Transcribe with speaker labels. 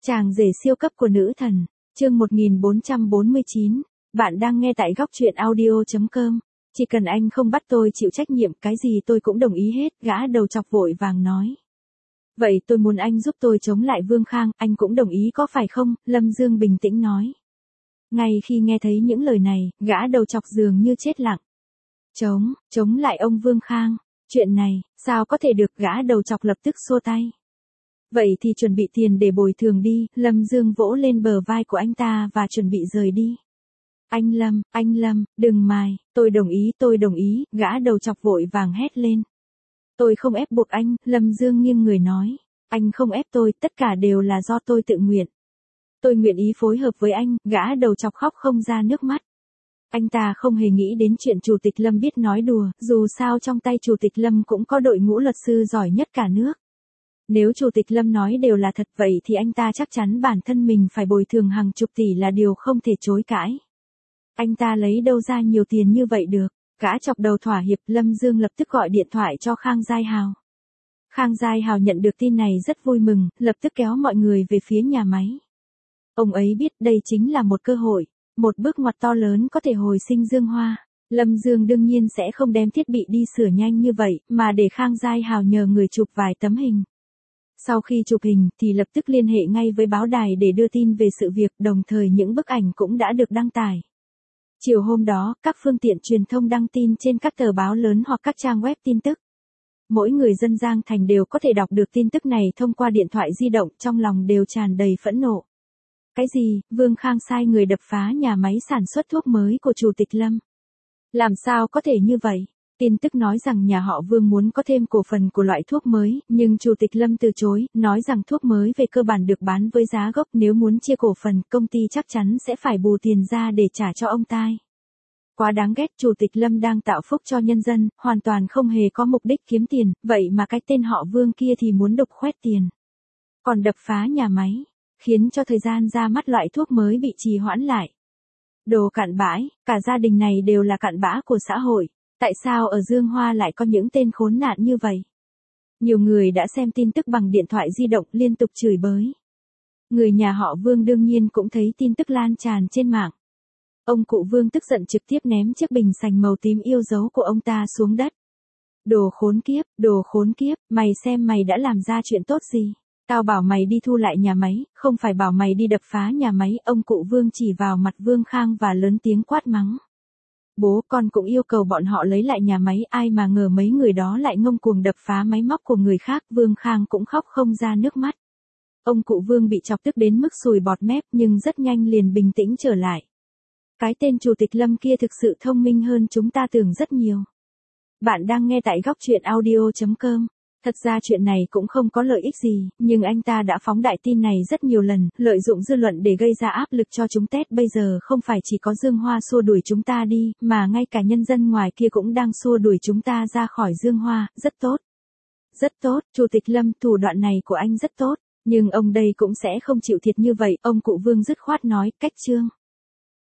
Speaker 1: Chàng rể siêu cấp của nữ thần, chương 1449, bạn đang nghe tại góc truyện audio.com. Chỉ cần anh không bắt tôi chịu trách nhiệm cái gì tôi cũng đồng ý hết, gã đầu chọc vội vàng nói. Vậy tôi muốn anh giúp tôi chống lại Vương Khang, anh cũng đồng ý có phải không? Lâm Dương bình tĩnh nói. Ngay khi nghe thấy những lời này, gã đầu chọc dường như chết lặng. Chống lại ông Vương Khang, chuyện này, sao có thể được, gã đầu chọc lập tức xua tay. Vậy thì chuẩn bị tiền để bồi thường đi, Lâm Dương vỗ lên bờ vai của anh ta và chuẩn bị rời đi. Anh Lâm, đừng mài, tôi đồng ý, gã đầu chọc vội vàng hét lên. Tôi không ép buộc anh, Lâm Dương nghiêng người nói. Anh không ép tôi, tất cả đều là do tôi tự nguyện. Tôi nguyện ý phối hợp với anh, gã đầu chọc khóc không ra nước mắt. Anh ta không hề nghĩ đến chuyện Chủ tịch Lâm biết nói đùa, dù sao trong tay Chủ tịch Lâm cũng có đội ngũ luật sư giỏi nhất cả nước. Nếu Chủ tịch Lâm nói đều là thật vậy thì anh ta chắc chắn bản thân mình phải bồi thường hàng chục tỷ là điều không thể chối cãi. Anh ta lấy đâu ra nhiều tiền như vậy được, gã chọc đầu thỏa hiệp. Lâm Dương lập tức gọi điện thoại cho Khang Giai Hào. Khang Giai Hào nhận được tin này rất vui mừng, lập tức kéo mọi người về phía nhà máy. Ông ấy biết đây chính là một cơ hội, một bước ngoặt to lớn có thể hồi sinh Dương Hoa. Lâm Dương đương nhiên sẽ không đem thiết bị đi sửa nhanh như vậy, mà để Khang Giai Hào nhờ người chụp vài tấm hình. Sau khi chụp hình thì lập tức liên hệ ngay với báo đài để đưa tin về sự việc, đồng thời những bức ảnh cũng đã được đăng tải. Chiều hôm đó, các phương tiện truyền thông đăng tin trên các tờ báo lớn hoặc các trang web tin tức. Mỗi người dân Giang Thành đều có thể đọc được tin tức này thông qua điện thoại di động, trong lòng đều tràn đầy phẫn nộ. Cái gì, Vương Khang sai người đập phá nhà máy sản xuất thuốc mới của Chủ tịch Lâm? Làm sao có thể như vậy? Tin tức nói rằng nhà họ Vương muốn có thêm cổ phần của loại thuốc mới, nhưng Chủ tịch Lâm từ chối, nói rằng thuốc mới về cơ bản được bán với giá gốc, nếu muốn chia cổ phần, công ty chắc chắn sẽ phải bù tiền ra để trả cho ông ta. Quá đáng ghét, Chủ tịch Lâm đang tạo phúc cho nhân dân, hoàn toàn không hề có mục đích kiếm tiền, vậy mà cái tên họ Vương kia thì muốn đục khoét tiền. Còn đập phá nhà máy, khiến cho thời gian ra mắt loại thuốc mới bị trì hoãn lại. Đồ cặn bãi, cả gia đình này đều là cặn bã của xã hội. Tại sao ở Dương Hoa lại có những tên khốn nạn như vậy? Nhiều người đã xem tin tức bằng điện thoại di động liên tục chửi bới. Người nhà họ Vương đương nhiên cũng thấy tin tức lan tràn trên mạng. Ông cụ Vương tức giận trực tiếp ném chiếc bình sành màu tím yêu dấu của ông ta xuống đất. Đồ khốn kiếp, mày xem mày đã làm ra chuyện tốt gì? Tao bảo mày đi thu lại nhà máy, không phải bảo mày đi đập phá nhà máy. Ông cụ Vương chỉ vào mặt Vương Khang và lớn tiếng quát mắng. Bố con cũng yêu cầu bọn họ lấy lại nhà máy, ai mà ngờ mấy người đó lại ngông cuồng đập phá máy móc của người khác. Vương Khang cũng khóc không ra nước mắt. Ông cụ Vương bị chọc tức đến mức sùi bọt mép nhưng rất nhanh liền bình tĩnh trở lại. Cái tên Chủ tịch Lâm kia thực sự thông minh hơn chúng ta tưởng rất nhiều. Bạn đang nghe tại góc truyện audio.com. Thật ra chuyện này cũng không có lợi ích gì, nhưng anh ta đã phóng đại tin này rất nhiều lần, lợi dụng dư luận để gây ra áp lực cho chúng Tết. Bây giờ không phải chỉ có Dương Hoa xua đuổi chúng ta đi, mà ngay cả nhân dân ngoài kia cũng đang xua đuổi chúng ta ra khỏi Dương Hoa. Rất tốt. Rất tốt, Chủ tịch Lâm, thủ đoạn này của anh rất tốt, nhưng ông đây cũng sẽ không chịu thiệt như vậy. Ông cụ Vương dứt khoát nói, cách chương.